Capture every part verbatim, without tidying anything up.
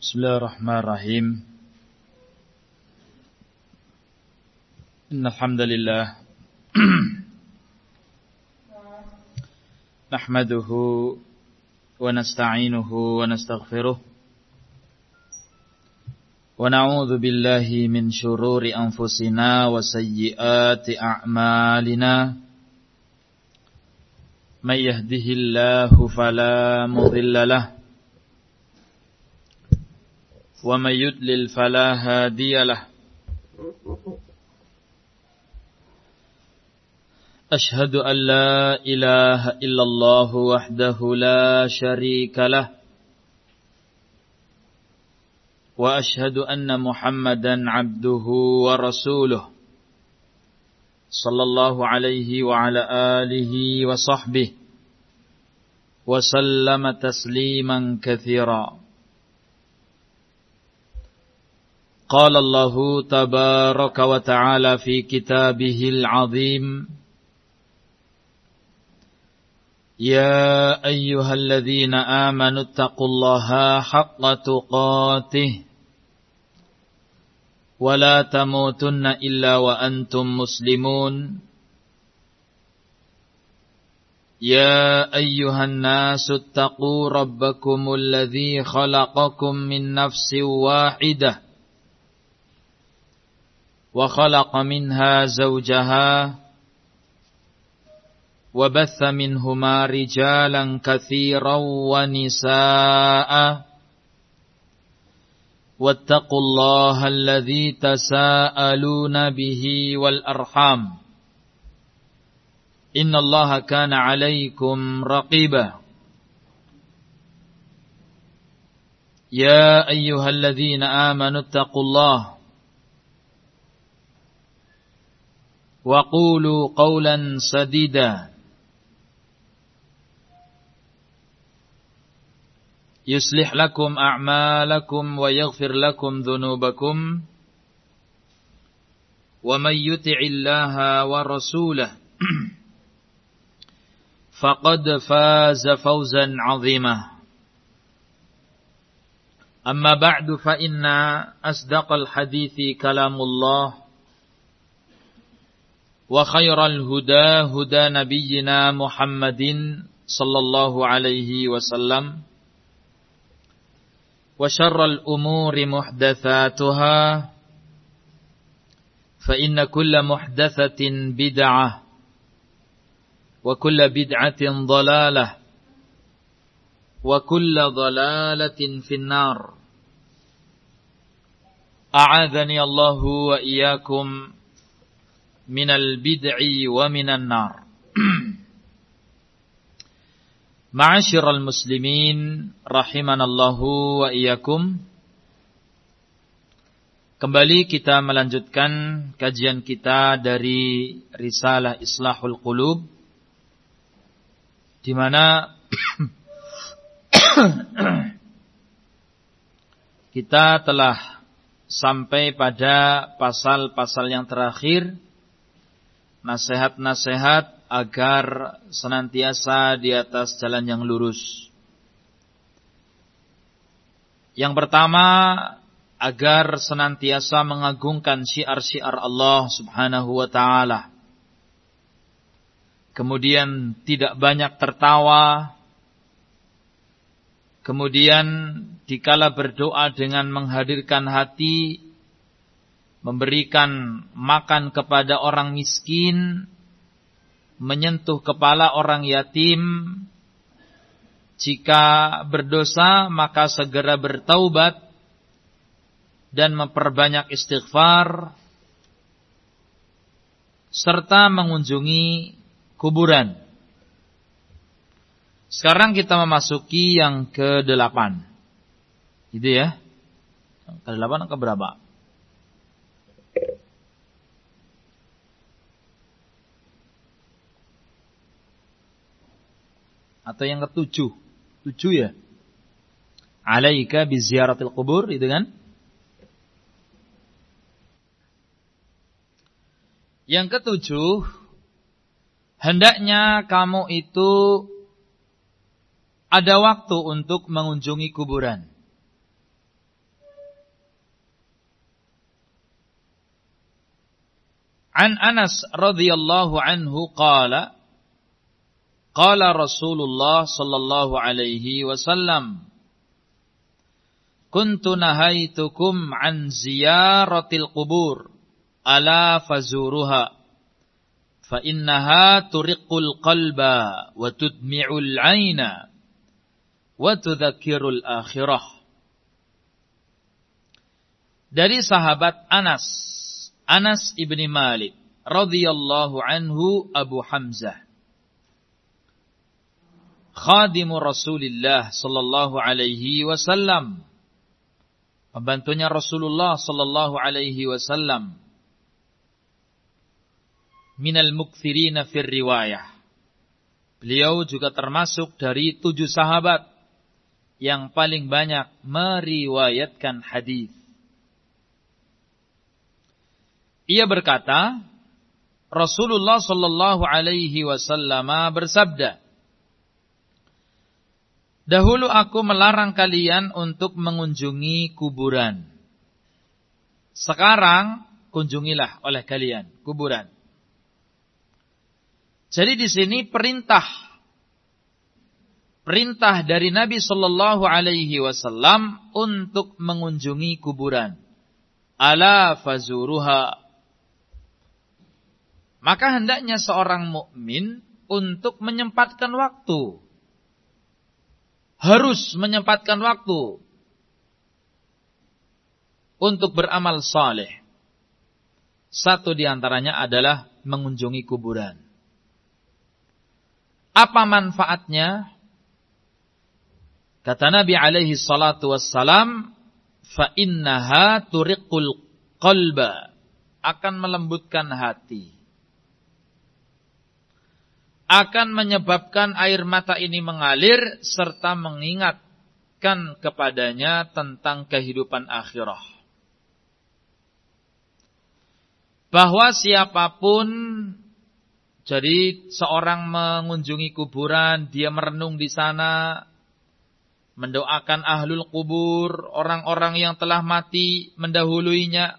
Bismillahirrahmanirrahim. Innal hamdalillah nahmaduhu wa nasta'inuhu wa nastaghfiruh wa na'udzu billahi min shururi anfusina wa sayyiati a'malina. May yahdihillahu fala mudilla lahu wa may yudlil fala hadiya lahu. Ashhadu an la ilaha illallah wahdahu la syarika lah wa ashhadu anna Muhammadan abduhu wa rasuluh sallallahu alaihi wa ala alihi wa sahbihi wa sallama tasliman katsira. Qala Allahu tabaraka wa ta'ala fi kitabihil azim, ya ayyuhalladzina amanu taqullaha haqqa tuqatih wa la tamutunna illa wa antum muslimun. Ya ayyuhan nasu taqu rabbakumul ladzi khalaqakum min nafsin wahidah wa khalaqa minha zawjaha wa batha minhuma rijalan katsiran wa nisaa'a wattaqullaha alladzi tasaaluna bihi wal arham innallaha kana 'alaikum raqiba. Ya ayyuhalladzina amanu taqullaha wa qulu qawlan sadida yuslih lakum a'malakum wa yaghfir lakum dhunubakum wa may yuti'illaha wa rasulahu faqad faza fawzan 'azima. Amma ba'du fa inna asdaqal hadithi kalamullah wa khairal huda huda nabiyyina Muhammadin sallallahu alaihi wasallam wa syarral umuri muhdatsatuha fa inna kulla muhdatsatin bid'ah wa kulla bid'atin dhalalah wa kulla dhalalatin finnar. A'adzani Allahu wa iyyakum minal bid'i wa minan nar. Ma'asyiral muslimin rahimanallahu wa iyyakum. Kembali kita melanjutkan kajian kita dari Risalah Islahul Qulub, di mana kita telah sampai pada pasal-pasal yang terakhir, nasihat-nasihat agar senantiasa di atas jalan yang lurus. Yang pertama, agar senantiasa mengagungkan syiar-syiar Allah Subhanahu wa ta'ala. Kemudian tidak banyak tertawa. Kemudian dikala berdoa dengan menghadirkan hati, memberikan makan kepada orang miskin, menyentuh kepala orang yatim. Jika berdosa maka segera bertaubat dan memperbanyak istighfar, serta mengunjungi kuburan. Sekarang kita memasuki yang kedelapan. Gitu ya. Kedelapan atau keberapa? Atau yang ketujuh. Tujuh ya. Alaika biziaratil qubur, itu kan? Yang ketujuh, hendaknya kamu itu ada waktu untuk mengunjungi kuburan. An Anas radhiyallahu anhu qala qala Rasulullah sallallahu alaihi wasallam kuntu nahaitukum an ziyaratil qubur ala fazuruha fa innaha turiqul qalba wa tudmi'ul 'aina wa tudzakkirul akhirah. Dari sahabat Anas Anas ibni Malik radhiyallahu anhu Abu Hamzah, khadimu Rasulillah sallallahu alaihi wasallam, pembantunya Rasulullah sallallahu alaihi wasallam, minal mukthirina fir riwayah. Beliau juga termasuk dari tujuh sahabat yang paling banyak meriwayatkan hadis. Ia berkata, Rasulullah sallallahu alaihi wasallam bersabda, dahulu aku melarang kalian untuk mengunjungi kuburan. Sekarang kunjungilah oleh kalian kuburan. Jadi di sini perintah perintah dari Nabi sallallahu alaihi wasallam untuk mengunjungi kuburan. Ala fazuruha. Maka hendaknya seorang mukmin untuk menyempatkan waktu. Harus menyempatkan waktu untuk beramal saleh. Satu di antaranya adalah mengunjungi kuburan. Apa manfaatnya? Kata Nabi alaihi salatu wassalam, fa innaha turiqul qalba, akan melembutkan hati. Akan menyebabkan air mata ini mengalir serta mengingatkan kepadanya tentang kehidupan akhirah. Bahwa siapapun, jadi seorang mengunjungi kuburan, dia merenung di sana, mendoakan ahlul kubur, orang-orang yang telah mati mendahuluinya,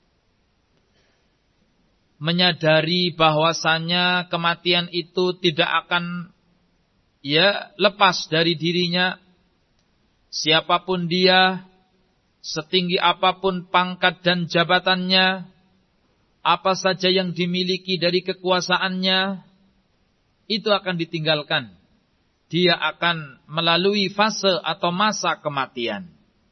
menyadari bahwasannya kematian itu tidak akan ya lepas dari dirinya. Siapapun dia, setinggi apapun pangkat dan jabatannya, apa saja yang dimiliki dari kekuasaannya, itu akan ditinggalkan. Dia akan melalui fase atau masa kematian.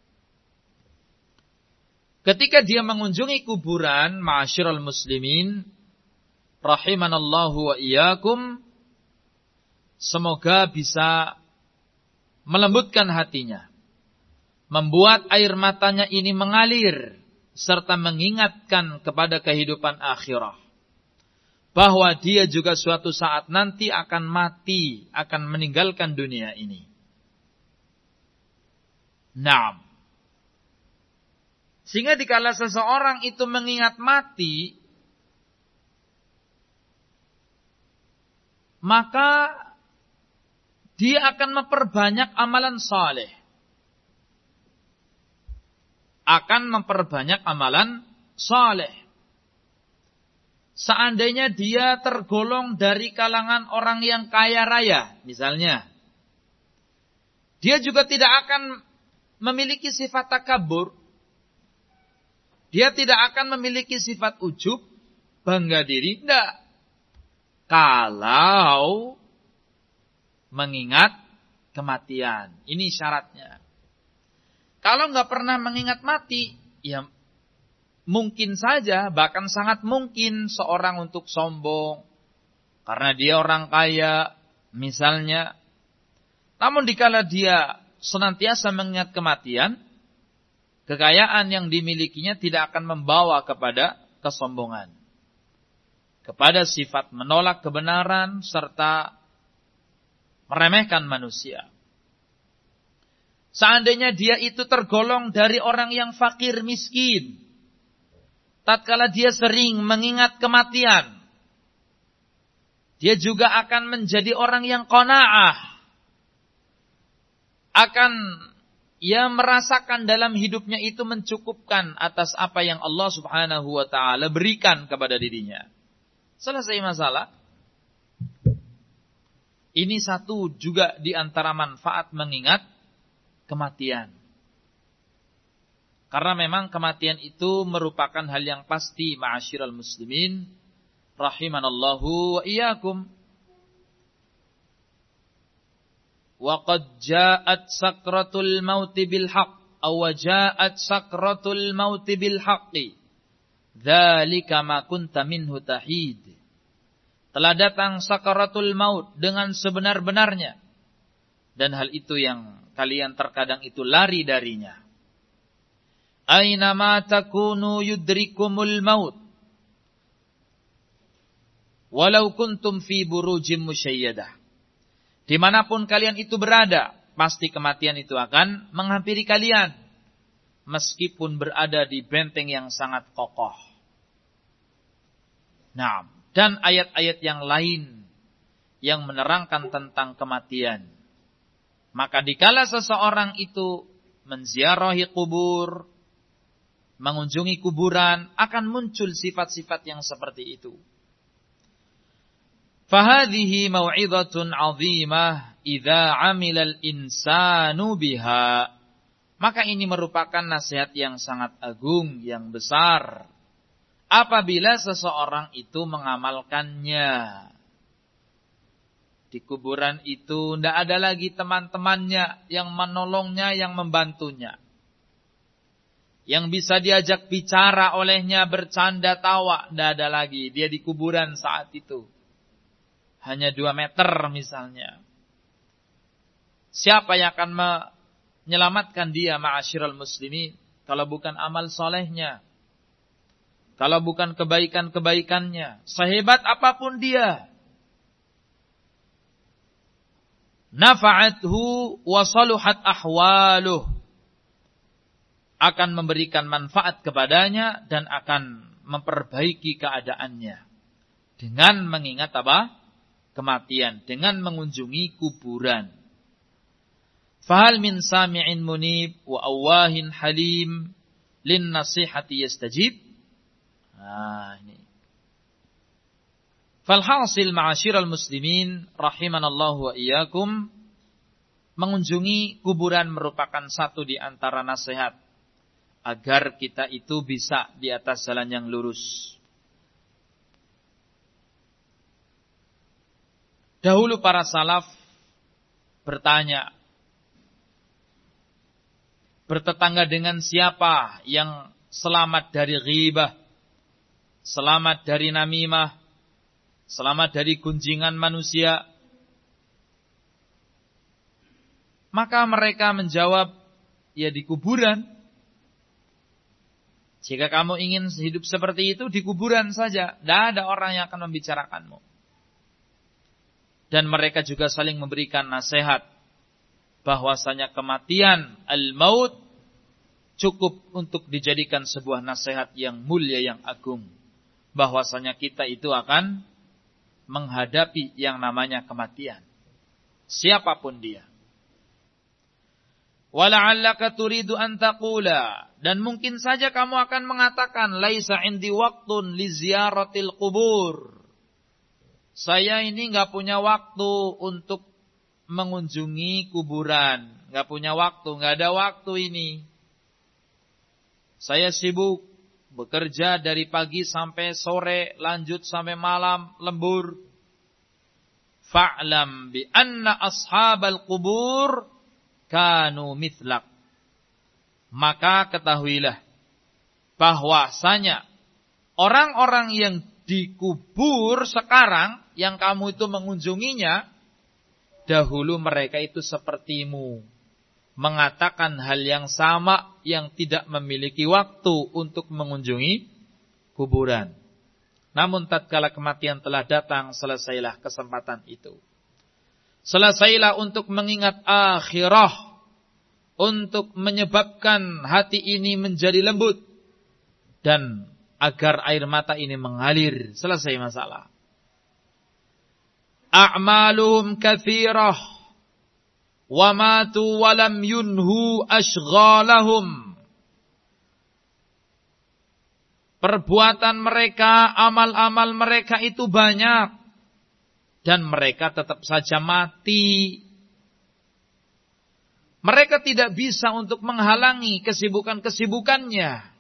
Ketika dia mengunjungi kuburan, ma'asyiral muslimin, rahimanallahu wa iyyakum, semoga bisa melembutkan hatinya, membuat air matanya ini mengalir, serta mengingatkan kepada kehidupan akhirah, bahwa dia juga suatu saat nanti akan mati, akan meninggalkan dunia ini. Naam. Sehingga dikala seseorang itu mengingat mati, maka dia akan memperbanyak amalan saleh. Akan memperbanyak amalan saleh. Seandainya dia tergolong dari kalangan orang yang kaya raya, misalnya, dia juga tidak akan memiliki sifat takabur. Dia tidak akan memiliki sifat ujub, bangga diri, tidak. Kalau mengingat kematian, ini syaratnya. Kalau nggak pernah mengingat mati, ya mungkin saja, bahkan sangat mungkin seorang untuk sombong, karena dia orang kaya, misalnya. Namun dikala dia senantiasa mengingat kematian, kekayaan yang dimilikinya tidak akan membawa kepada kesombongan, kepada sifat menolak kebenaran serta meremehkan manusia. Seandainya dia itu tergolong dari orang yang fakir miskin, tatkala dia sering mengingat kematian, dia juga akan menjadi orang yang qanaah, akan ia merasakan dalam hidupnya itu mencukupkan atas apa yang Allah Subhanahu wa taala berikan kepada dirinya. Selesai masalah. Ini satu juga di antara manfaat mengingat kematian. Karena memang kematian itu merupakan hal yang pasti, ma'asyiral muslimin rahimanallahu wa iyyakum. Wa qad ja'at sakratul maut bil haqq aw ja'at sakratul maut bil haqqi. Dzalika ma kunta minhu tahid. Telah datang sakaratul maut dengan sebenar-benarnya, dan hal itu yang kalian terkadang itu lari darinya. Aina ma takunu yudrikumul maut walau kuntum fi burujim musyayyadah. Dimanapun kalian itu berada, pasti kematian itu akan menghampiri kalian, meskipun berada di benteng yang sangat kokoh. Nah, dan ayat-ayat yang lain yang menerangkan tentang kematian. Maka dikala seseorang itu menziarahi kubur, mengunjungi kuburan, akan muncul sifat-sifat yang seperti itu. Fahadhihi mau'izatun 'azimah idza 'amilal insanu biha. Maka ini merupakan nasihat yang sangat agung, yang besar, apabila seseorang itu mengamalkannya. Di kuburan itu tidak ada lagi teman-temannya yang menolongnya, yang membantunya, yang bisa diajak bicara olehnya, bercanda tawa, tidak ada lagi. Dia di kuburan saat itu. Hanya dua meter misalnya. Siapa yang akan menyelamatkan dia, ma'asyiral muslimin, kalau bukan amal solehnya, kalau bukan kebaikan-kebaikannya, sehebat apapun dia. Nafa'athu wa saluhat ahwaluh. Akan memberikan manfaat kepadanya dan akan memperbaiki keadaannya. Dengan mengingat apa? Kematian. Dengan mengunjungi kuburan. Fahal min sami'in munib wa awahin halim lin nasihati yastajib. Nah, ini. Falhasil ma'asyiral muslimin rahimanallahu wa iyyakum, mengunjungi kuburan merupakan satu di antara nasihat agar kita itu bisa di atas jalan yang lurus. Dahulu para salaf bertanya, bertetangga dengan siapa yang selamat dari ghibah, selamat dari namimah, selamat dari gunjingan manusia? Maka mereka menjawab, ya di kuburan. Jika kamu ingin hidup seperti itu, di kuburan saja. Tidak ada orang yang akan membicarakanmu. Dan mereka juga saling memberikan nasihat bahwasanya kematian, al-maut, cukup untuk dijadikan sebuah nasihat yang mulia, yang agung. Bahwasanya kita itu akan menghadapi yang namanya kematian. Siapapun dia. Wala'allaka turidu an taqula, dan mungkin saja kamu akan mengatakan, laisa indi waqtun li ziyaratil qubur. Saya ini enggak punya waktu untuk mengunjungi kuburan, enggak punya waktu, enggak ada waktu ini. Saya sibuk bekerja dari pagi sampai sore, lanjut sampai malam, lembur. Fa'lam bi anna ashabal qubur kanu mithlak. Maka ketahuilah bahwasanya orang-orang yang dikubur sekarang, yang kamu itu mengunjunginya, dahulu mereka itu sepertimu, mengatakan hal yang sama, yang tidak memiliki waktu untuk mengunjungi kuburan. Namun tatkala kematian telah datang, selesailah kesempatan itu. Selesailah untuk mengingat akhirah, untuk menyebabkan hati ini menjadi lembut, dan agar air mata ini mengalir. Selesai masalah. A'maluhum katsirah wa matu wa lam yunhu ashghalahum. Perbuatan mereka, amal-amal mereka itu banyak dan mereka tetap saja mati. Mereka tidak bisa untuk menghalangi kesibukan-kesibukannya.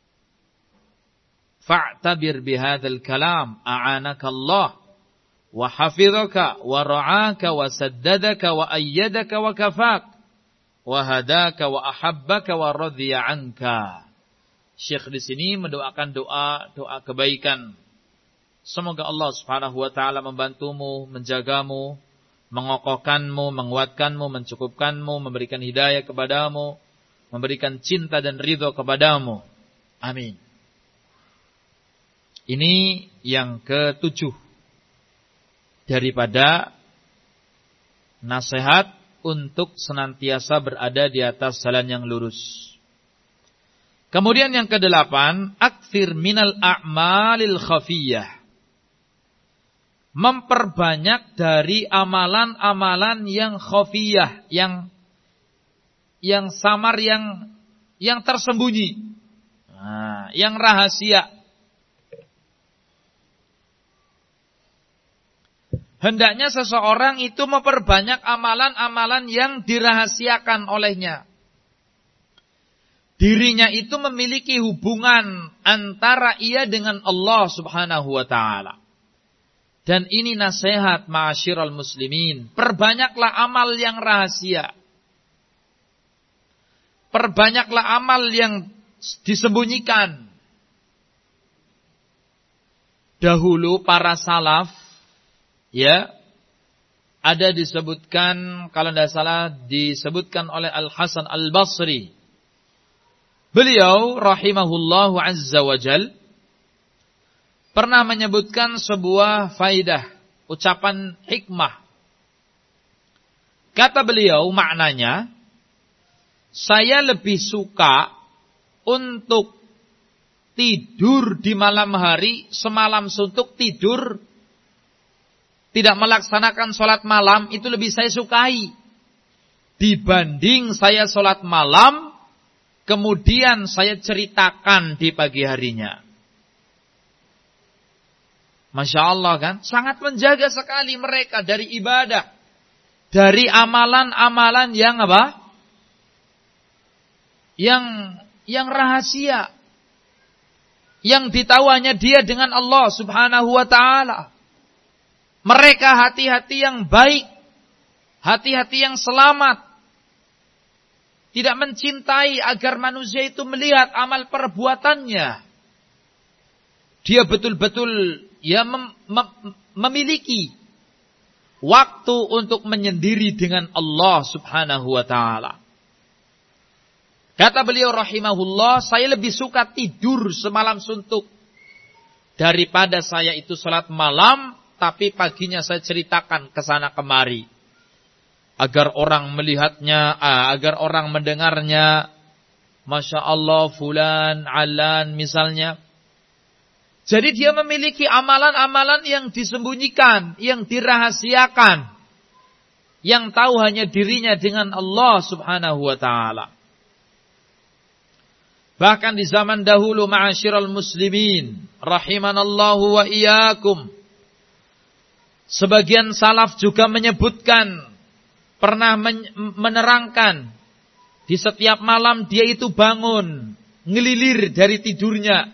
Fa'tabir bihadzal kalam a'anaka Allah wa hafizaka wa ra'aka wa saddadaka wa ayyadaka wa kafak wa hadaka wa ahabbaka wa radhiya anka. Syekh di sini mendoakan doa doa kebaikan. Semoga Allah Subhanahu wa taala membantumu, menjagamu, mengokohkanmu, menguatkanmu, mencukupkanmu, memberikan hidayah kepadamu, memberikan cinta dan ridho kepadamu. Amin. Ini yang ketujuh daripada nasihat untuk senantiasa berada di atas jalan yang lurus. Kemudian yang kedelapan, aktsir minal a'malil khafiyah. Memperbanyak dari amalan-amalan yang khafiyah, yang yang samar, yang yang tersembunyi, nah, yang rahasia. Hendaknya seseorang itu memperbanyak amalan-amalan yang dirahasiakan olehnya. Dirinya itu memiliki hubungan antara ia dengan Allah Subhanahu wa taala. Dan ini nasihat ma'asyiral muslimin. Perbanyaklah amal yang rahasia. Perbanyaklah amal yang disembunyikan. Dahulu para salaf, ya, ada disebutkan, kalau tidak salah disebutkan oleh Al-Hasan Al-Basri. Beliau rahimahullahu azza wa jal pernah menyebutkan sebuah faidah, ucapan hikmah. Kata beliau maknanya, saya lebih suka untuk tidur di malam hari semalam suntuk tidur, tidak melaksanakan sholat malam, itu lebih saya sukai dibanding saya sholat malam kemudian saya ceritakan di pagi harinya. Masya Allah kan, sangat menjaga sekali mereka dari ibadah, dari amalan-amalan yang apa? Yang yang rahasia, yang ditahu hanya dia dengan Allah Subhanahu wa taala. Mereka hati-hati yang baik, hati-hati yang selamat. Tidak mencintai agar manusia itu melihat amal perbuatannya. Dia betul-betul ya mem, mem, memiliki waktu untuk menyendiri dengan Allah Subhanahu wa taala. Kata beliau rahimahullah, saya lebih suka tidur semalam suntuk daripada saya itu salat malam tapi paginya saya ceritakan ke sana kemari. Agar orang melihatnya, agar orang mendengarnya. Masya Allah, fulan, alan misalnya. Jadi dia memiliki amalan-amalan yang disembunyikan, yang dirahasiakan. Yang tahu hanya dirinya dengan Allah Subhanahu wa ta'ala. Bahkan di zaman dahulu ma'asyiral muslimin, rahimanallahu wa iyyakum, sebagian salaf juga menyebutkan, pernah menerangkan, di setiap malam dia itu bangun, ngelilir dari tidurnya,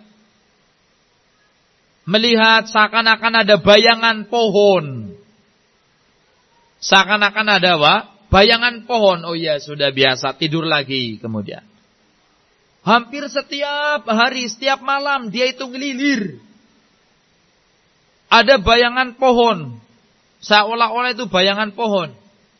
melihat seakan-akan ada bayangan pohon. Seakan-akan ada apa? Bayangan pohon. Oh iya, sudah biasa, tidur lagi kemudian. Hampir setiap hari, setiap malam dia itu ngelilir. Ada bayangan pohon. Seolah-olah itu bayangan pohon.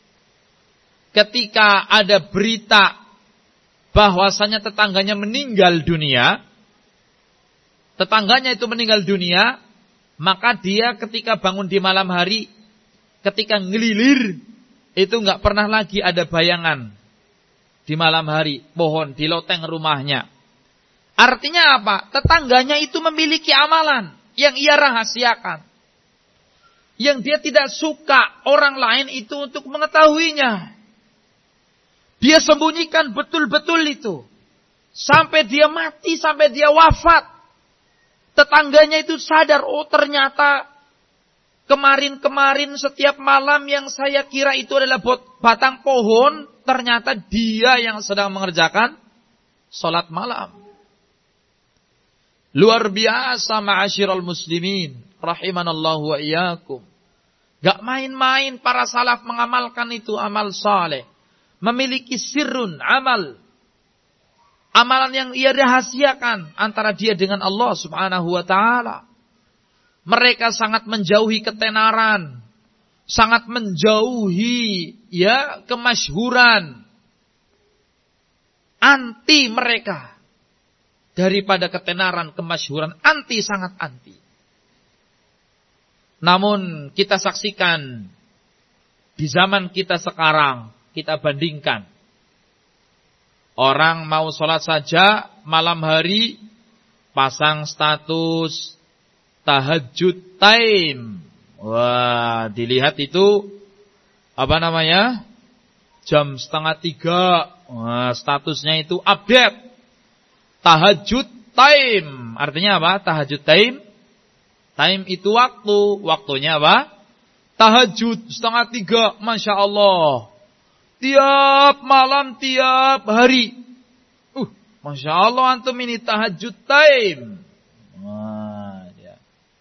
Ketika ada berita bahwasanya tetangganya meninggal dunia, tetangganya itu meninggal dunia, maka dia ketika bangun di malam hari, ketika ngelilir, itu enggak pernah lagi ada bayangan di malam hari, pohon di loteng rumahnya. Artinya apa? Tetangganya itu memiliki amalan yang ia rahasiakan, yang dia tidak suka orang lain itu untuk mengetahuinya. Dia sembunyikan betul-betul itu. Sampai dia mati, sampai dia wafat. Tetangganya itu sadar, oh ternyata kemarin-kemarin setiap malam yang saya kira itu adalah batang pohon, ternyata dia yang sedang mengerjakan salat malam. Luar biasa ma'asyiral muslimin, rahimanallahu wa iyyakum. Gak main-main para salaf mengamalkan itu amal saleh. Memiliki sirrun amal. Amalan yang ia rahasiakan antara dia dengan Allah subhanahu wa ta'ala. Mereka sangat menjauhi ketenaran. Sangat menjauhi ya kemasyhuran. Anti mereka. Daripada ketenaran, kemasyhuran. Anti, sangat anti. Namun kita saksikan. Di zaman kita sekarang. Kita bandingkan. Orang mau sholat saja malam hari. Pasang status tahajud time. Wah, dilihat itu apa namanya? Jam setengah tiga. Wah, statusnya itu update. Tahajud time. Artinya apa? Tahajud time. Time itu waktu. Waktunya apa? Tahajud setengah tiga. Masya Allah. Tiap malam, tiap hari. Uh, Masya Allah antum ini tahajud time. Wah, ya.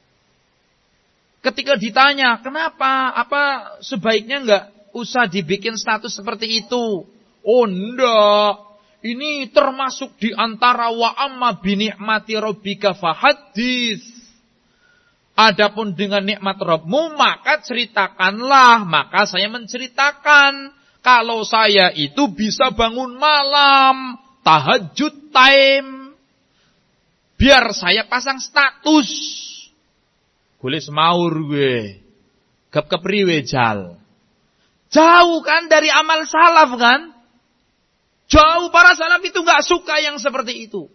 Ketika ditanya, kenapa? Apa sebaiknya enggak usah dibikin status seperti itu? Oh, enggak. Ini termasuk di antara wa amma bi ni'mati rabbika fahaddits. Adapun dengan nikmat Rabbmu, maka ceritakanlah. Maka saya menceritakan. Kalau saya itu bisa bangun malam, tahajud time. Biar saya pasang status. Boleh semaur gue. Kep-kepriwe jal. Jauh kan dari amal salaf kan? Jauh, para salaf itu gak suka yang seperti itu.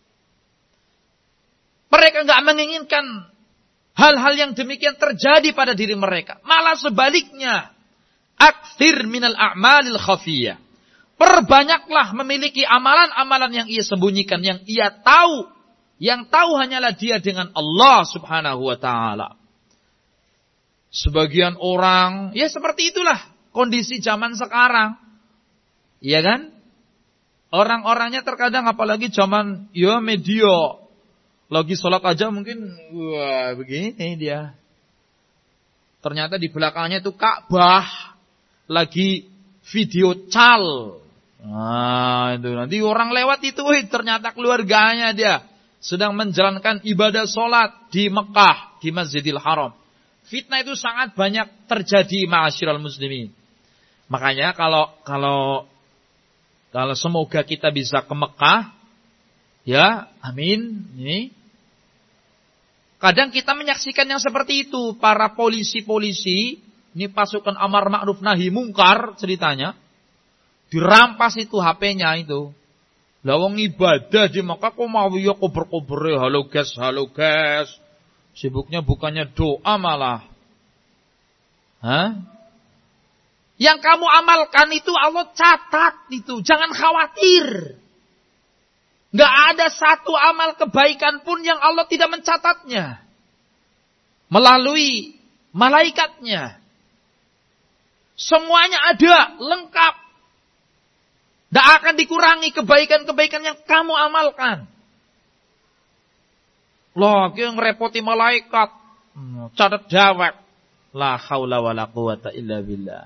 Mereka gak menginginkan hal-hal yang demikian terjadi pada diri mereka. Malah sebaliknya. Aktsir minal a'malil khafiyah. Perbanyaklah memiliki amalan-amalan yang ia sembunyikan. Yang ia tahu. Yang tahu hanyalah dia dengan Allah subhanahu wa ta'ala. Sebagian orang, ya seperti itulah kondisi zaman sekarang. Iya kan? Orang-orangnya terkadang apalagi zaman ya media. Lagi sholat aja mungkin, wah begini dia. Ternyata di belakangnya itu Ka'bah. Lagi video cal. Nah itu nanti orang lewat itu, wih, ternyata keluarganya dia sedang menjalankan ibadah sholat di Mekah, di Masjidil Haram. Fitnah itu sangat banyak terjadi ma'asyiral muslimin. Makanya kalau kalau kalau semoga kita bisa ke Mekah, ya, amin. Ini kadang kita menyaksikan yang seperti itu, para polisi-polisi, ini pasukan amar ma'ruf nahi mungkar ceritanya, dirampas itu H P-nya itu. Lawang ibadah di Mekah kok mau ya kober-kober, halo guys, halo guys. Sibuknya bukannya doa malah. Hah? Yang kamu amalkan itu Allah catat itu. Jangan khawatir. Gak ada satu amal kebaikan pun yang Allah tidak mencatatnya. Melalui malaikatnya. Semuanya ada, lengkap. Gak akan dikurangi kebaikan-kebaikan yang kamu amalkan. Loh, yang ngerepoti malaikat. Catat dawek. La haula wa la quwata illa billah.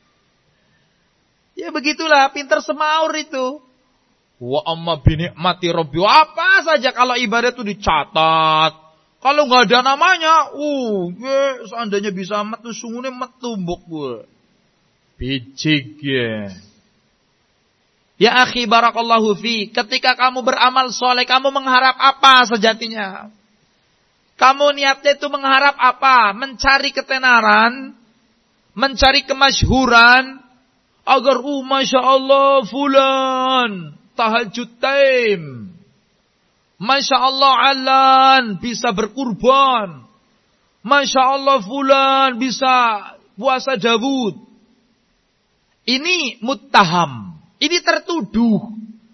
Ya begitulah, pinter semaur itu. Wa amma bi ni'mati rabbi. Apa saja kalau ibadah itu dicatat. Kalau nggak ada namanya, uh, ya, seandainya bisa metu sungune metu mbok gue. Bijik ya. Ya akhi barakallahu fi, ketika kamu beramal soleh, kamu mengharap apa sejatinya? Kamu niatnya itu mengharap apa? Mencari ketenaran, mencari kemasyhuran, agar uh masya Allah fulan tahajud time, masya Allah alan bisa berkurban, masya Allah fulan bisa puasa Dawud. Ini muttaham. Ini tertuduh.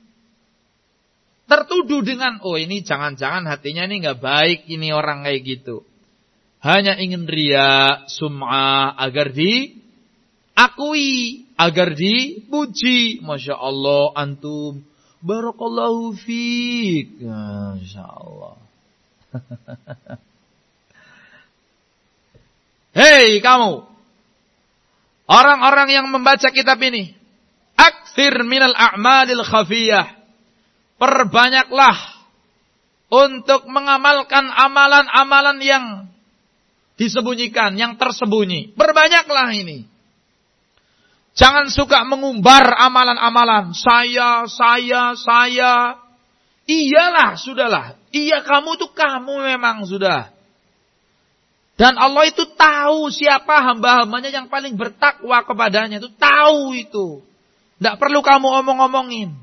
Tertuduh dengan, oh ini jangan-jangan hatinya ini nggak baik, ini orang kayak gitu. Hanya ingin riya, sum'ah, agar diakui, agar dipuji. Masya Allah, antum, barakallahu fiik. Masya Allah. Hei kamu, orang-orang yang membaca kitab ini, aktsir minal a'malil khafiyah. Perbanyaklah untuk mengamalkan amalan-amalan yang disembunyikan, yang tersembunyi. Perbanyaklah ini. Jangan suka mengumbar amalan-amalan. Saya, saya, saya. Iyalah, sudahlah. Iya, kamu tuh kamu memang sudah. Dan Allah itu tahu siapa hamba-hambanya yang paling bertakwa kepadanya. Itu tahu itu. Tidak perlu kamu omong-omongin.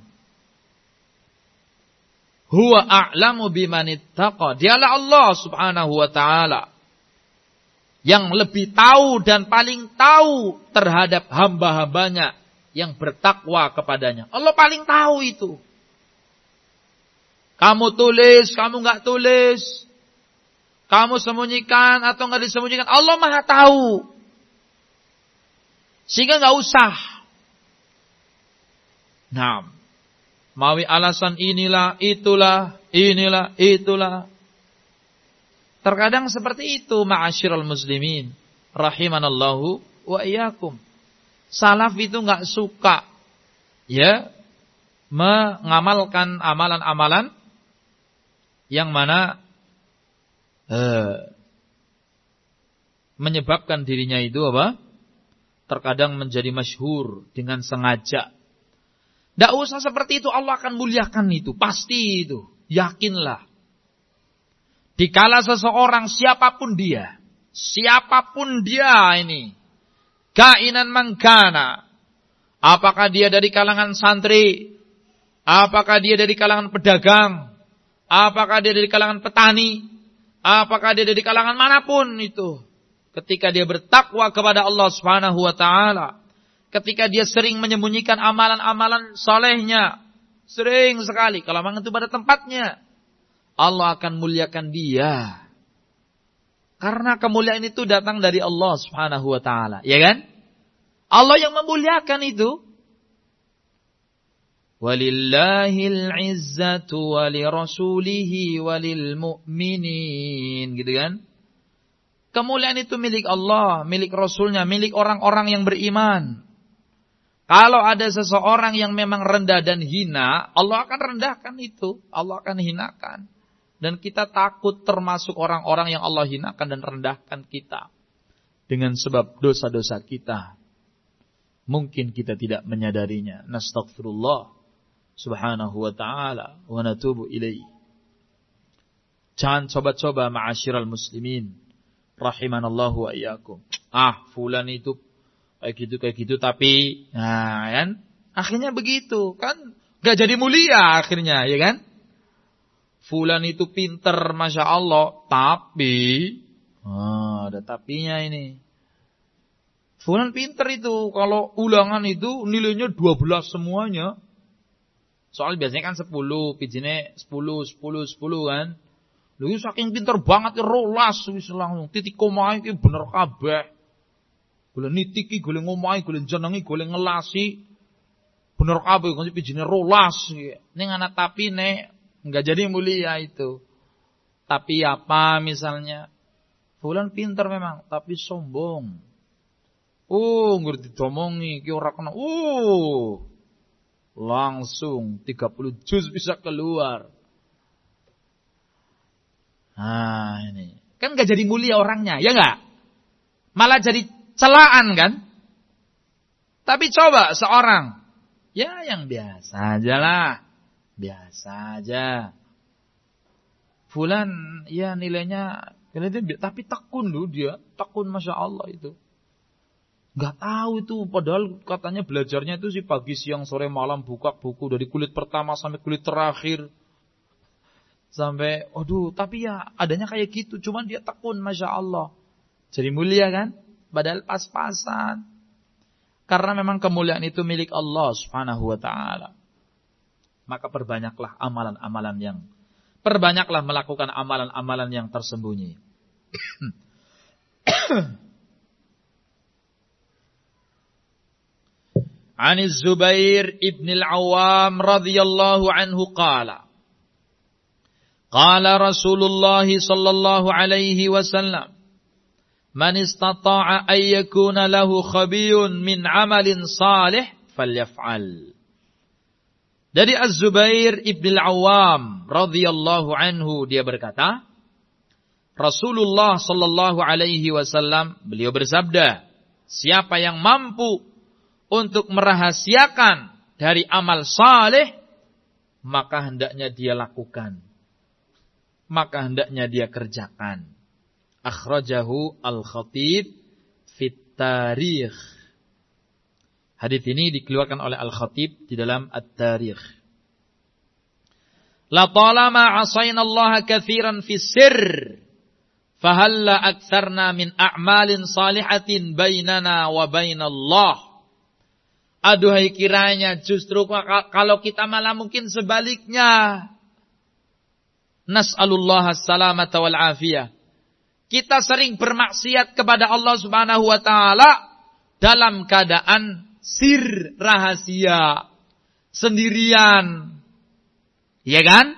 Huwa a'lamu bimanittaqa. Dialah Allah subhanahu wa ta'ala yang lebih tahu dan paling tahu terhadap hamba-hambanya yang bertakwa kepadanya. Allah paling tahu itu. Kamu tulis, kamu nggak tulis, kamu sembunyikan atau nggak disembunyikan, Allah maha tahu. Sehingga nggak usah. Nah, mawi alasan inilah, itulah, inilah, itulah. Terkadang seperti itu, ma'asyiral muslimin. Rahimanallahu wa iyyakum. Salaf itu enggak suka ya mengamalkan amalan-amalan yang mana eh, menyebabkan dirinya itu apa? Terkadang menjadi masyhur dengan sengaja. Tidak usah seperti itu, Allah akan muliakan itu. Pasti itu. Yakinlah. Dikala seseorang, siapapun dia. Siapapun dia ini. Kainan mangkana. Apakah dia dari kalangan santri? Apakah dia dari kalangan pedagang? Apakah dia dari kalangan petani? Apakah dia dari kalangan manapun itu. Ketika dia bertakwa kepada Allah subhanahu wa ta'ala. Ketika dia sering menyembunyikan amalan-amalan solehnya. Sering sekali. Kalau memang itu pada tempatnya. Allah akan muliakan dia. Karena kemuliaan itu datang dari Allah subhanahu wa ta'ala. Ya kan? Allah yang memuliakan itu. Walillahil izzatu walirasulihi walil mu'minin. Gitu kan? Kemuliaan itu milik Allah, milik Rasulnya, milik orang-orang yang beriman. Kalau ada seseorang yang memang rendah dan hina, Allah akan rendahkan itu. Allah akan hinakan. Dan kita takut termasuk orang-orang yang Allah hinakan dan rendahkan kita. Dengan sebab dosa-dosa kita. Mungkin kita tidak menyadarinya. Nastaghfirullah subhanahu wa ta'ala wa natubu ilaih. Jangan coba-coba ma'asyiral muslimin. Rahimanallahu wa iyyakum. Ah, fulan itu kayak gitu kayak gitu tapi nah kan akhirnya begitu kan gak jadi mulia akhirnya ya kan. Fulan itu pinter masya Allah tapi ah, ada tapinya ini. Fulan pinter itu kalau ulangan itu nilainya dua belas semuanya. Soal biasanya kan sepuluh, pijine sepuluh, sepuluh, sepuluh kan. Lho saking pinter banget rolas wis langsung titik koma iki bener kabeh. Golek nitiki, golek ngomahi, golek jenengi, golek ngelasi. Bener kabeh kok pijine rolas. Ning ana tapi nek enggak jadi mulia itu. Tapi apa misalnya? Fulan pinter memang, tapi sombong. Oh, ngerti domongi iki ora kena. Oh. Langsung tiga puluh juz bisa keluar. Nah, ini. Kan enggak jadi mulia orangnya, ya enggak? Malah jadi celaan kan? Tapi coba seorang, ya yang biasa aja lah, biasa aja. Fulan, ya nilainya, tapi tekun loh dia, tekun masya Allah itu. Gak tahu itu, padahal katanya belajarnya itu sih pagi, siang, sore, malam buka buku dari kulit pertama sampai kulit terakhir. Sampai, aduh, tapi ya adanya kayak gitu, cuman dia tekun masya Allah. Jadi mulia kan? Padahal pas-pasan. Karena memang kemuliaan itu milik Allah Subhanahu wa taala. Maka perbanyaklah amalan-amalan yang perbanyaklah melakukan amalan-amalan yang tersembunyi. An Zubair ibn al-Awwam radhiyallahu anhu qala Qala Rasulullah sallallahu alaihi wasallam Man istata'a an yakuna lahu khabiyun min amalin salih falyaf'al. Dari Az-Zubair ibn al-Awwam radhiyallahu anhu dia berkata, Rasulullah sallallahu alaihi wasallam beliau bersabda, siapa yang mampu untuk merahasiakan dari amal saleh, maka hendaknya dia lakukan. Maka hendaknya dia kerjakan. Akhrajahu Al-Khatib fit Tarikh. Hadis ini dikeluarkan oleh Al-Khatib di dalam At-Tarikh. La talama asayna Allah katsiran fi sirr, fahalla aktsarna min a'malin salihatin bainana wa bainallah. Aduhai kiranya justru kalau kita malah mungkin sebaliknya. Nas'alullah as-salamata wal afiyah. Kita sering bermaksiat kepada Allah Subhanahu wa taala dalam keadaan sir, rahasia, sendirian. Iya kan?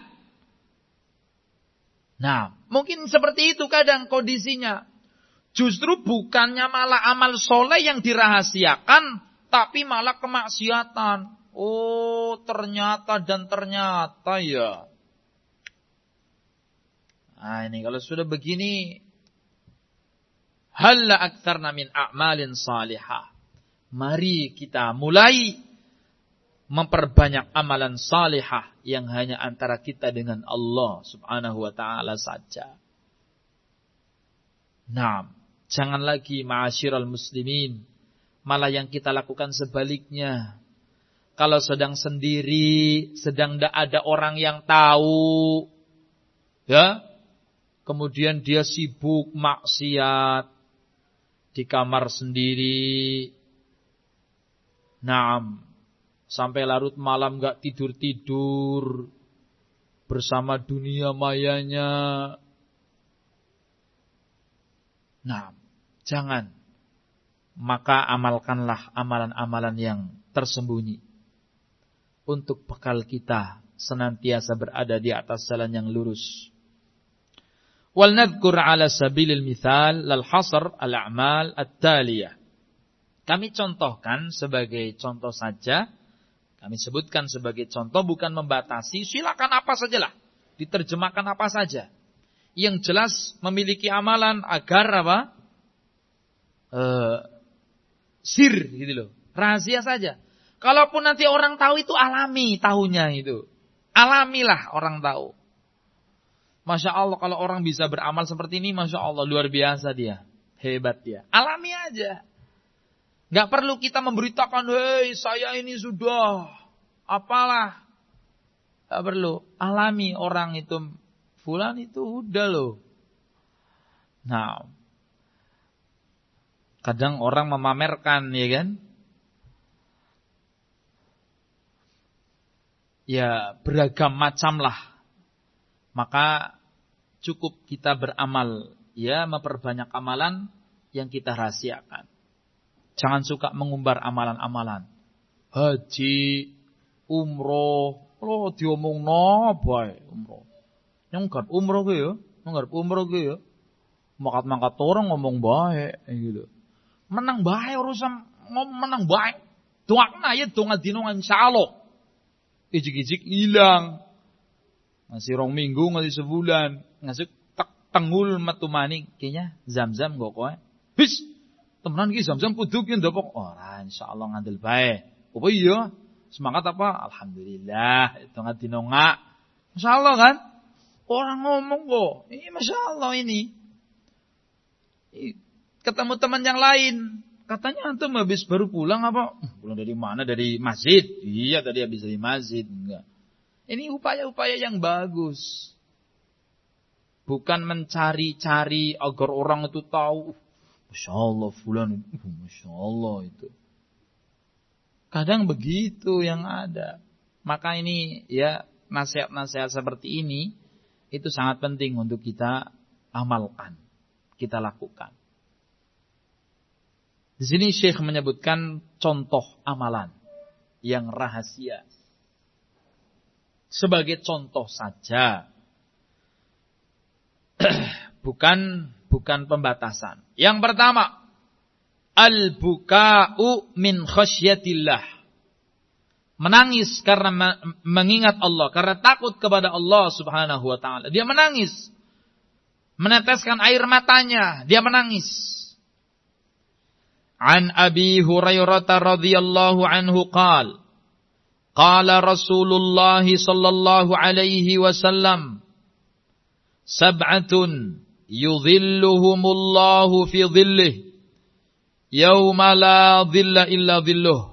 Nah, mungkin seperti itu kadang kondisinya. Justru bukannya malah amal soleh yang dirahasiakan, tapi malah kemaksiatan. Oh, ternyata dan ternyata ya. Nah, ini kalau sudah begini, halla aktsarna min a'malin salihah. Mari kita mulai memperbanyak amalan salihah yang hanya antara kita dengan Allah Subhanahu wa taala saja. Nah, jangan lagi ma'asyiral muslimin, malah yang kita lakukan sebaliknya. Kalau sedang sendiri, sedang tidak ada orang yang tahu, ya, kemudian dia sibuk maksiat di kamar sendiri. Naam, sampai larut malam gak tidur-tidur bersama dunia mayanya. Nah, jangan. Maka amalkanlah amalan-amalan yang tersembunyi untuk bekal kita senantiasa berada di atas jalan yang lurus. Wal nadhkur ala sabilil mithal lal hasr al a'mal at-taliyah. Kami contohkan sebagai contoh saja, kami sebutkan sebagai contoh, bukan membatasi, silakan apa sajalah, diterjemahkan apa saja. Yang jelas memiliki amalan agar apa? Uh, sir gitu loh, rahasia saja. Kalaupun nanti orang tahu itu alami tahunya itu. Alamilah orang tahu. Masya Allah kalau orang bisa beramal seperti ini, Masya Allah luar biasa dia. Hebat dia. Alami aja. Gak perlu kita memberitakan, hei saya ini sudah, apalah. Gak perlu. Alami orang itu, fulan itu udah loh. Nah, kadang orang memamerkan, ya kan? Ya beragam macam lah. Maka cukup kita beramal, ya memperbanyak amalan yang kita rahasiakan. Jangan suka mengumbar amalan-amalan. Haji, umroh, lo diomong no bae umroh. Yang kan umroh ke ya, yang umroh ke ya. Mangkat-mangkat orang ngomong bae gitu. Menang bae urusan ngomong menang bae. Doakna ya donga dino insyaallah. Ijik-ijik hilang. Ngasih rong minggu, ngasih sebulan, ngasih tak tenggul metu maning. Kayaknya zam-zam kok kowe. His, temenan ki zam-zam kudu ki ndopok. Ora, insyaallah ngandel bae. Apa iya? Semangat apa? Alhamdulillah. Itu ngadino ngak. Masyaallah kan? Orang ngomong kok. Ini masyaallah ini. Ketemu teman yang lain. Katanya antum habis baru pulang apa? Pulang dari mana? Dari masjid. Iya tadi habis dari masjid. Enggak. Ini upaya-upaya yang bagus. Bukan mencari-cari agar orang itu tahu. Masya Allah fulan. Masya Allah itu. Kadang begitu yang ada. Maka ini ya nasihat-nasihat seperti ini itu sangat penting untuk kita amalkan, kita lakukan. Di sini Syekh menyebutkan contoh amalan yang rahasia. Sebagai contoh saja. bukan bukan pembatasan. Yang pertama, al-buka'u min khasyatillah. Menangis karena mengingat Allah, karena takut kepada Allah Subhanahu wa taala. Dia menangis. Meneteskan air matanya, dia menangis. An Abi Hurairah radhiyallahu anhu qala qala Rasulullah sallallahu alaihi wasallam sab'atun yudhilluhumullahu fi dhillihi yauma la dhilla illa dhilluh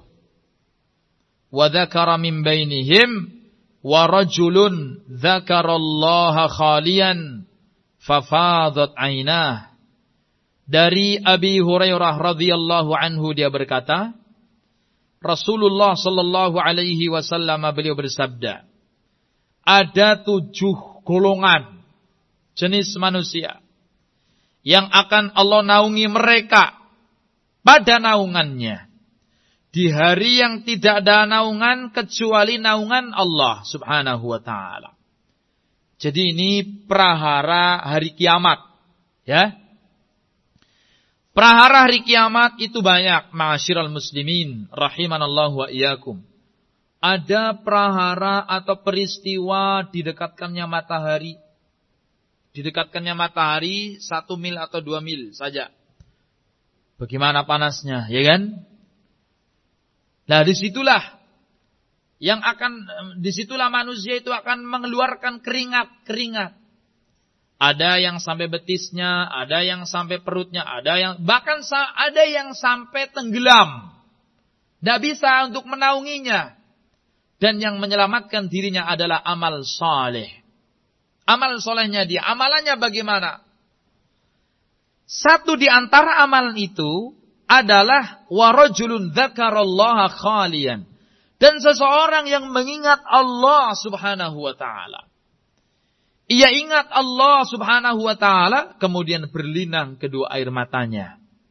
wa dzakara min bainihim wa rajulun dzakarallaha khaliyan fafadat 'ainah. Dari Abi Hurairah radhiyallahu anhu dia berkata, Rasulullah sallallahu alaihi wasallam beliau bersabda, ada tujuh golongan jenis manusia yang akan Allah naungi mereka pada naungannya di hari yang tidak ada naungan kecuali naungan Allah Subhanahu wa taala. Jadi ini prahara hari kiamat, ya. Prahara hari kiamat itu banyak, ma'asyiral muslimin, rahimanallahu wa iyyakum. Ada prahara atau peristiwa didekatkannya matahari. Didekatkannya matahari satu mil atau dua mil saja. Bagaimana panasnya, ya kan? Nah, disitulah yang akan, disitulah manusia itu akan mengeluarkan keringat-keringat. Ada yang sampai betisnya, ada yang sampai perutnya, ada yang bahkan ada yang sampai tenggelam. Tidak bisa untuk menaunginya. Dan yang menyelamatkan dirinya adalah amal saleh. Amal solehnya dia, amalannya bagaimana? Satu di antara amalan itu adalah warajulun dzakarallaha khaliyan. Dan seseorang yang mengingat Allah Subhanahu wa taala. Ia ingat Allah Subhanahu wa taala, kemudian berlinang kedua air matanya.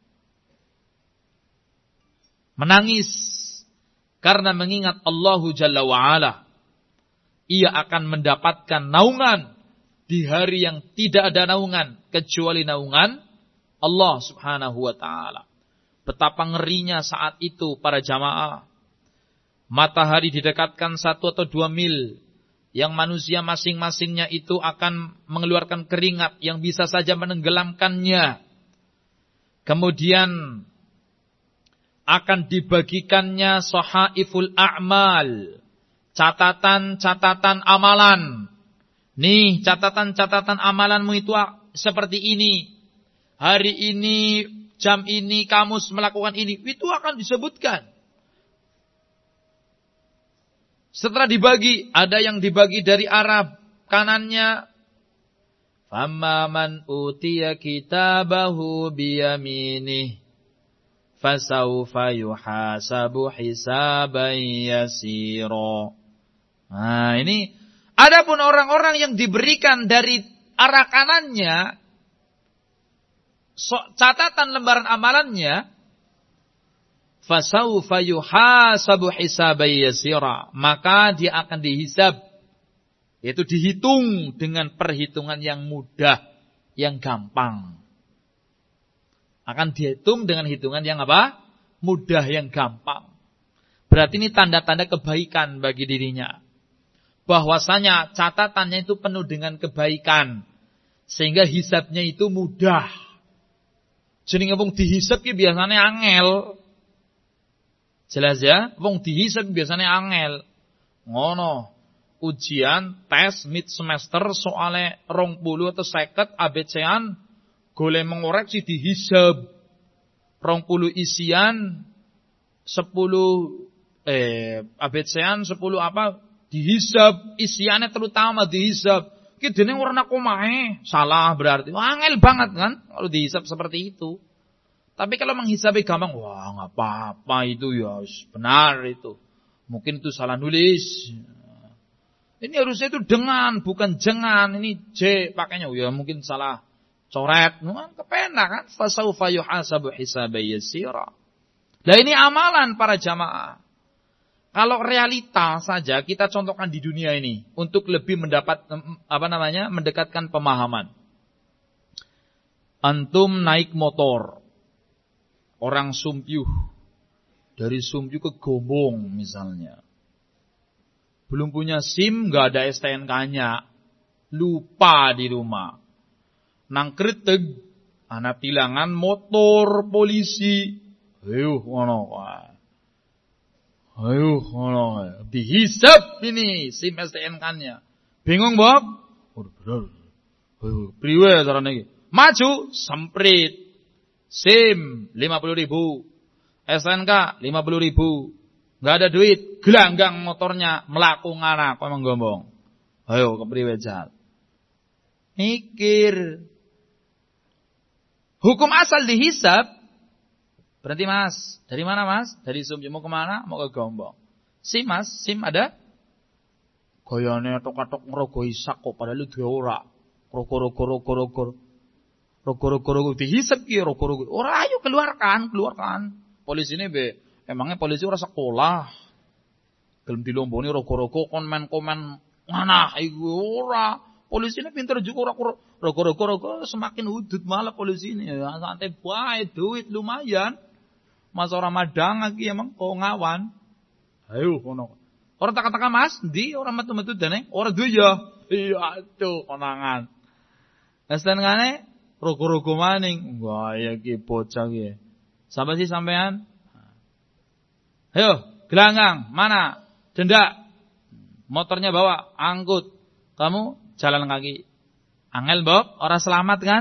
Menangis karena mengingat Allah Jalla wa Ala. Ia akan mendapatkan naungan di hari yang tidak ada naungan kecuali naungan Allah Subhanahu wa taala. Betapa ngerinya saat itu para jamaah. Matahari didekatkan satu atau dua mil. Yang manusia masing-masingnya itu akan mengeluarkan keringat yang bisa saja menenggelamkannya. Kemudian akan dibagikannya sahaiful a'mal. Catatan-catatan amalan. Nih, catatan-catatan amalanmu itu seperti ini. Hari ini, jam ini, kamu melakukan ini. Itu akan disebutkan. Setelah dibagi, ada yang dibagi dari arah kanannya. Famma man utiya kitabahu biyaminih fasawfa yuhasabu hisaban yasira. Nah, ini adapun orang-orang yang diberikan dari arah kanannya catatan lembaran amalannya, fasawfa yuhasabu hisaban yasira, maka dia akan dihisab, yaitu dihitung dengan perhitungan yang mudah, yang gampang. Akan dihitung dengan hitungan yang apa? Mudah, yang gampang. Berarti ini tanda-tanda kebaikan bagi dirinya. Bahwasanya catatannya itu penuh dengan kebaikan, sehingga hisabnya itu mudah. Jadi ngomong dihisab ki biasanya angel. Jelas ya, wong dihisab biasanya angel. Ngono, ujian, tes, mid semester, soalnya rong puluh atau seket, A B C-an, golek mengoreksi dihisab. Rong puluh isian, sepuluh, eh, A B C-an, sepuluh apa, dihisab. Isiannya terutama dihisab. Kita ini warna komahe, salah berarti. Wah, angel banget kan, kalau dihisab seperti itu. Tapi kalau menghisabi gampang, wah nggak apa-apa itu ya, benar itu. Mungkin itu salah nulis. Ini harusnya itu dengan, bukan jangan. Ini J pakainya, ya mungkin salah coret. Nah, kepenak kan? Fasaufa yuhasabu hisaban yasira. Nah ini amalan para jamaah. Kalau realita saja kita contohkan di dunia ini untuk lebih mendapat apa namanya mendekatkan pemahaman. Antum naik motor, orang Sumpyuh, dari Sumpyuh ke Gombong misalnya, belum punya SIM, nggak ada S T N K-nya, lupa di rumah, nang Kreteg, anak tilangan motor polisi, ayo ngono Ayo, ngono. Dihisab ini SIM S T N K-nya. Bingung, Bob? Oh, bener. Ayo, priwe carane iki? Maju, semprit. SIM lima puluh ribu. S T N K lima puluh ribu. Enggak ada duit, gelanggang motornya melaku ngana kok menggombong. Ayo, kepriwe jal? Mikir. Hukum asal dihisab. Berarti mas, dari mana mas? Dari Sumpyuh mau kemana? Mau ke Gombong. SIM mas, SIM ada? Goyane tok-tok ngerogo isak kok, padahal itu ora. Rogo-rogo-rogo-rogo. Rogo-rogo-rogo dihisap ki rogo-rogo. Ora ayo keluarkan, keluarkan. Polisi ini be, emangnya polisi ora sekolah. Gelem dilomboni rogo-rogo kon men komen mana iku ora. Polisi ini pinter juga rogo-rogo-rogo semakin udut malah polisi ini. Santai bae duit lumayan. Masa orang madang lagi emang kok ngawan. Ayo kono. Orang tak katakan mas, di orang metu-metu dene, orang duwe ya. Iya tuh konangan. Esten ngane rogo-rogo maning. Wah ya ki bocah ki. Sampai sih sampean? Ayo, gelanggang, mana? Denda. Motornya bawa, angkut. Kamu jalan kaki. Angel Bob, orang selamat kan?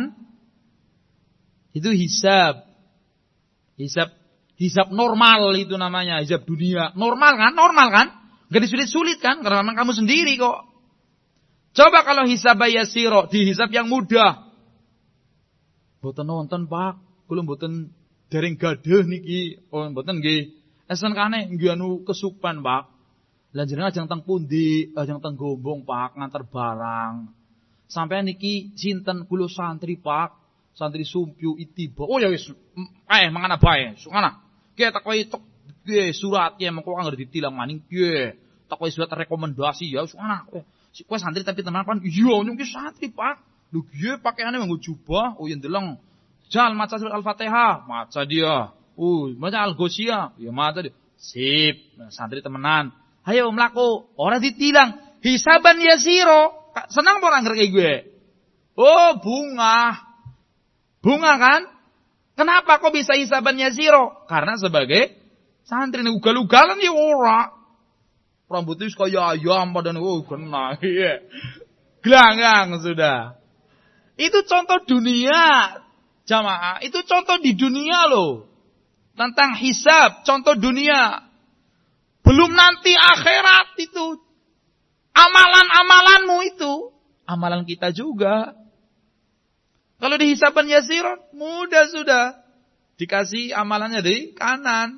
Itu hisab. Hisab Hisab normal itu namanya, hisab dunia. Normal kan? Normal kan? Gak disulit-sulit kan? Karena memang kamu sendiri kok. Coba kalau hisab yasiro, dihisab yang mudah. Boten nonton pak, kula boten dereng gaduh niki. Oh boten nggih. Esen kane nggih anu kesupan pak. Lah jenengan ajeng teng pundi? Ajeng teng Gombong pak, nganter barang. Sampai niki sinten kula santri pak. Santri Sumpyuh Itiba. Oh ya wis, eh mangana bae. Sukana. Ki tak kowe tok piye surat ya mengko kang ditilang maning piye. Tak kowe surat rekomendasi ya sukana kowe. Kowe santri tapi tenan kan iya nyung ki santri Pak. Lho piye pakaiane nganggo jubah. Oh ya ndeleng. Jal maca surat Al-Fatihah, maca dia. Uh, maca Al-Ghasyiyah, ya maca dia. Sip, nah, santri temenan. Ayo mlaku, ora ditilang. Hisaban yasiro. Senang apa ora ngerti gue? Oh, bunga. Bunga kan? Kenapa kok bisa hisaban yasiro? Karena sebagai santri ini ugal-ugalan ya ora. Rambutnya kaya ayam padahal oh kena. Iya. Gelanggang sudah. Itu contoh dunia. Jamaah, itu contoh di dunia loh. Tentang hisab, contoh dunia. Belum nanti akhirat itu. Amalan-amalanmu itu. Amalan kita juga. Kalau di hisaban yasiron, mudah sudah. Dikasih amalannya di kanan.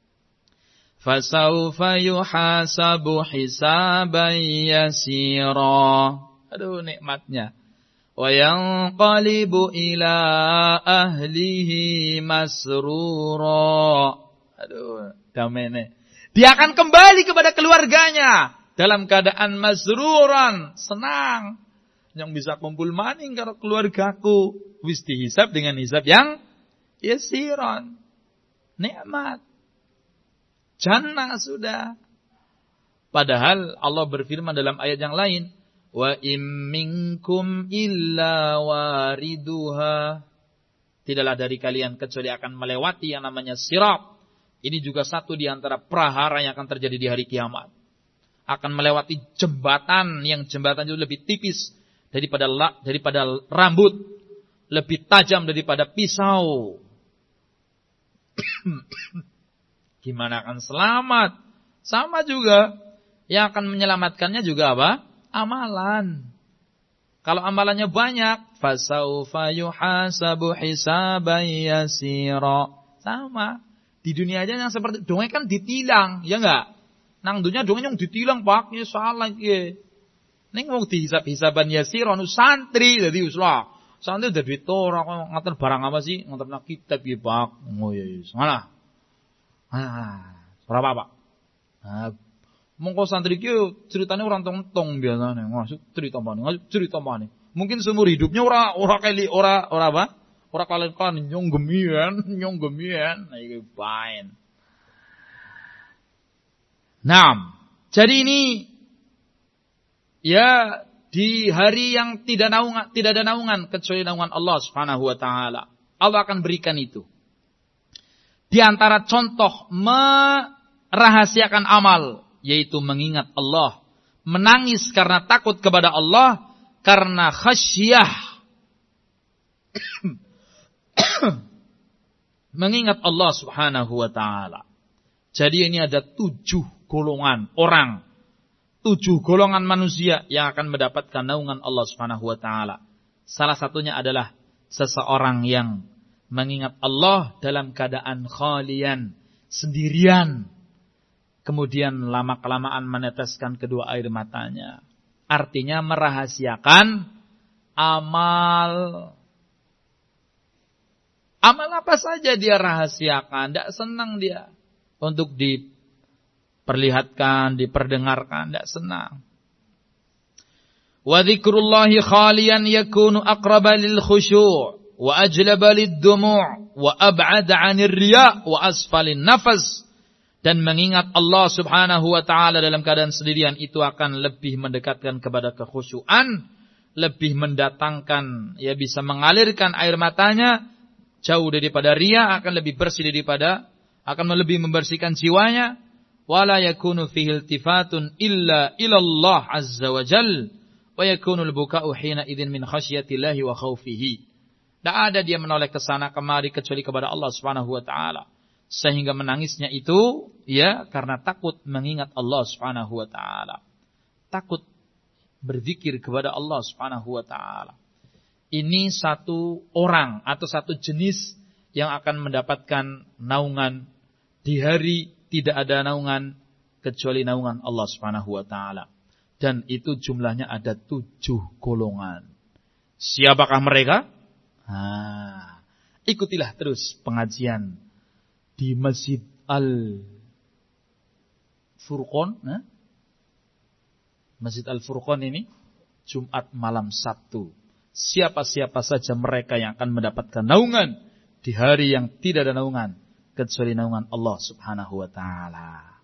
Fasaufa yuhasabu hisaban yasira. Aduh nikmatnya. Wa yanqalibu ila ahlihi masrura. Aduh, damene. Dia akan kembali kepada keluarganya dalam keadaan masruran, senang. Yang bisa kumpul maning karo keluargaku. Wis dihisab dengan hisab yang yasiran. Nikmat. Jannah sudah. Padahal Allah berfirman dalam ayat yang lain, wa im minkum illa wariduha. Tidaklah dari kalian kecuali akan melewati yang namanya sirat. Ini juga satu di antara prahara yang akan terjadi di hari kiamat. Akan melewati jembatan yang jembatan itu lebih tipis daripada daripada rambut, lebih tajam daripada pisau. Gimana akan selamat? Sama juga. Yang akan menyelamatkannya juga apa? Amalan. Kalau amalannya banyak, fasaufa yuhasabu hisaban yasira. Sama. Di dunia aja yang seperti dongeng kan ditilang, ya enggak? Nang dunia dongeng yang ditilang Pak, ya salah iki. Ning mau dihisab-hisaban yasira nu santri dadi uslah. Santri udah duit ora ngaten barang apa sih? Ngaten kitab ya Pak. Oh ya ya. Salah. Ah, ora apa-apa. Nah, mongko santri ki ceritane ora tong-tong biasane. Maksud cerita mana? Maksud cerita mana? Mungkin seumur hidupnya ora ora kali ora ora apa? Ora kalian-kalian nyong gemian, nyong gemian. Nah, iki fine. Nah, jadi ini ya di hari yang tidak naungan, tidak ada naungan kecuali naungan Allah Subhanahu wa taala. Allah akan berikan itu. Di antara contoh merahasiakan amal yaitu mengingat Allah, menangis karena takut kepada Allah, karena khasyah. Mengingat Allah Subhanahu wa taala. Jadi ini ada tujuh golongan orang, tujuh golongan manusia yang akan mendapatkan naungan Allah Subhanahu wa taala. Salah satunya adalah seseorang yang mengingat Allah dalam keadaan khalian, sendirian. Kemudian lama-kelamaan meneteskan kedua air matanya. Artinya merahasiakan amal. Amal apa saja dia rahasiakan, tidak senang dia untuk diperlihatkan, diperdengarkan, tidak senang. Wa dzikrullahi khaliyan yakunu aqraba lil khusyu' wa ajlaba lid dumu' wa ab'ada 'anir riya' wa asfalin nafas. Dan mengingat Allah Subhanahu wa taala dalam keadaan sendirian itu akan lebih mendekatkan kepada kekhusyuan, lebih mendatangkan, ya bisa mengalirkan air matanya, jauh daripada riya, akan lebih bersih daripada, akan lebih membersihkan jiwanya. Wala yakunu fihi iltifatun illa ilallah azza wa jal wa yakunu al-buka'u hina idzin min khasyatillahi wa khaufihi. Tidak ada dia menoleh ke sana kemari kecuali kepada Allah Subhanahu wa taala. Sehingga menangisnya itu ya karena takut mengingat Allah Subhanahu wa taala. Takut berzikir kepada Allah Subhanahu wa taala. Ini satu orang atau satu jenis yang akan mendapatkan naungan di hari tidak ada naungan kecuali naungan Allah Subhanahu wa taala. Dan itu jumlahnya ada tujuh golongan. Siapakah mereka? Nah, ikutilah terus pengajian di Masjid Al-Furqan. Nah, Masjid Al-Furqan ini Jumat malam Sabtu. Siapa-siapa saja mereka yang akan mendapatkan naungan di hari yang tidak ada naungan kecuali naungan Allah Subhanahu wa taala.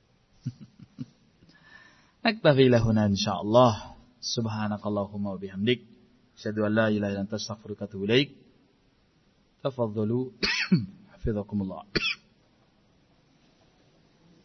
Naktafi lahuna insyaallah. Subhanakallahumma wa bihamdik, asyhadu an la ilaha illa anta astaghfiruka wa atubu ilaik. Tafadhalu hafizakumullah.